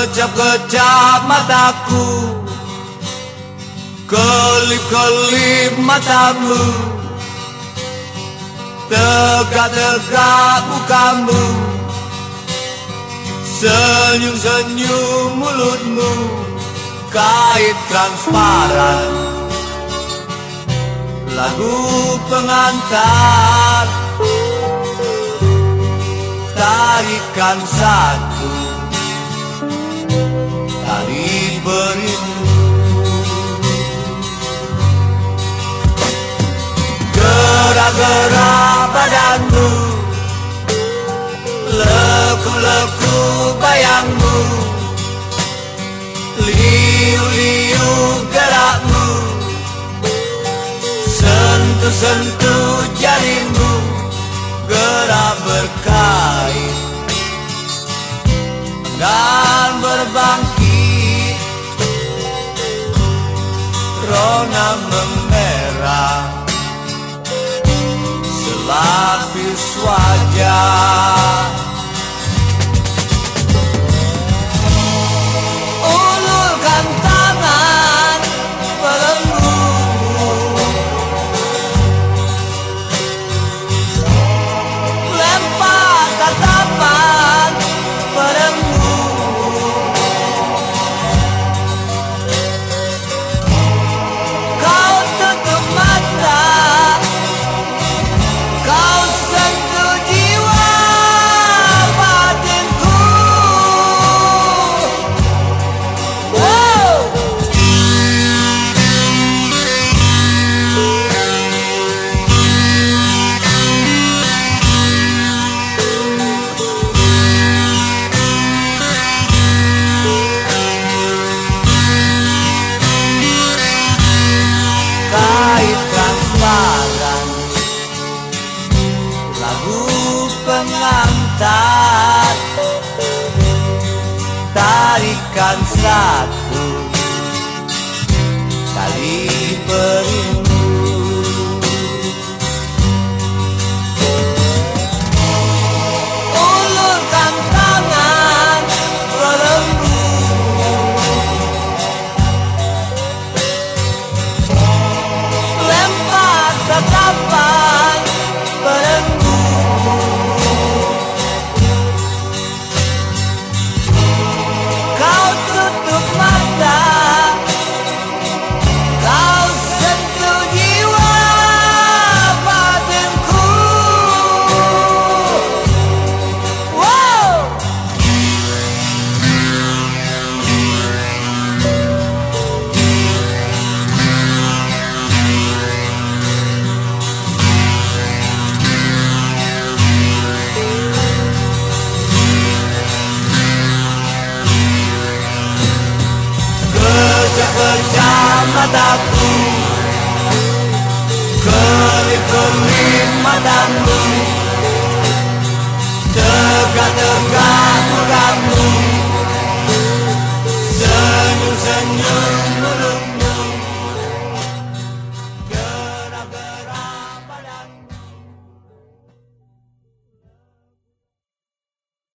Kejap-kejap mataku, kelip-kelip matamu, tegak-tegak mukamu, senyum-senyum mulutmu, kait transparan, lagu pengantar, tarikan satu, tali berindu. Gerak-gerak badanmu, leku-leku bayangmu, liu-liu gerakmu, sentuh-sentuh jarimu, gerak berkait dan berbangkit, rona memerah selapis wajah. Ulurkan tangan pelenggu, lempar tatapan padamu, kau tutup mata, kau sentuh jiwa batinku. Wow. Kait transparan, lagu pengantar, tarikan satu, tali berindu. Ulurkan tangan belenggu, lempar tatapan padamu, kau tutup mata, kau sentuh jiwa batinku. Wow. Kejap-kejap mataku, kelip-kelip matamu, tegak-tegak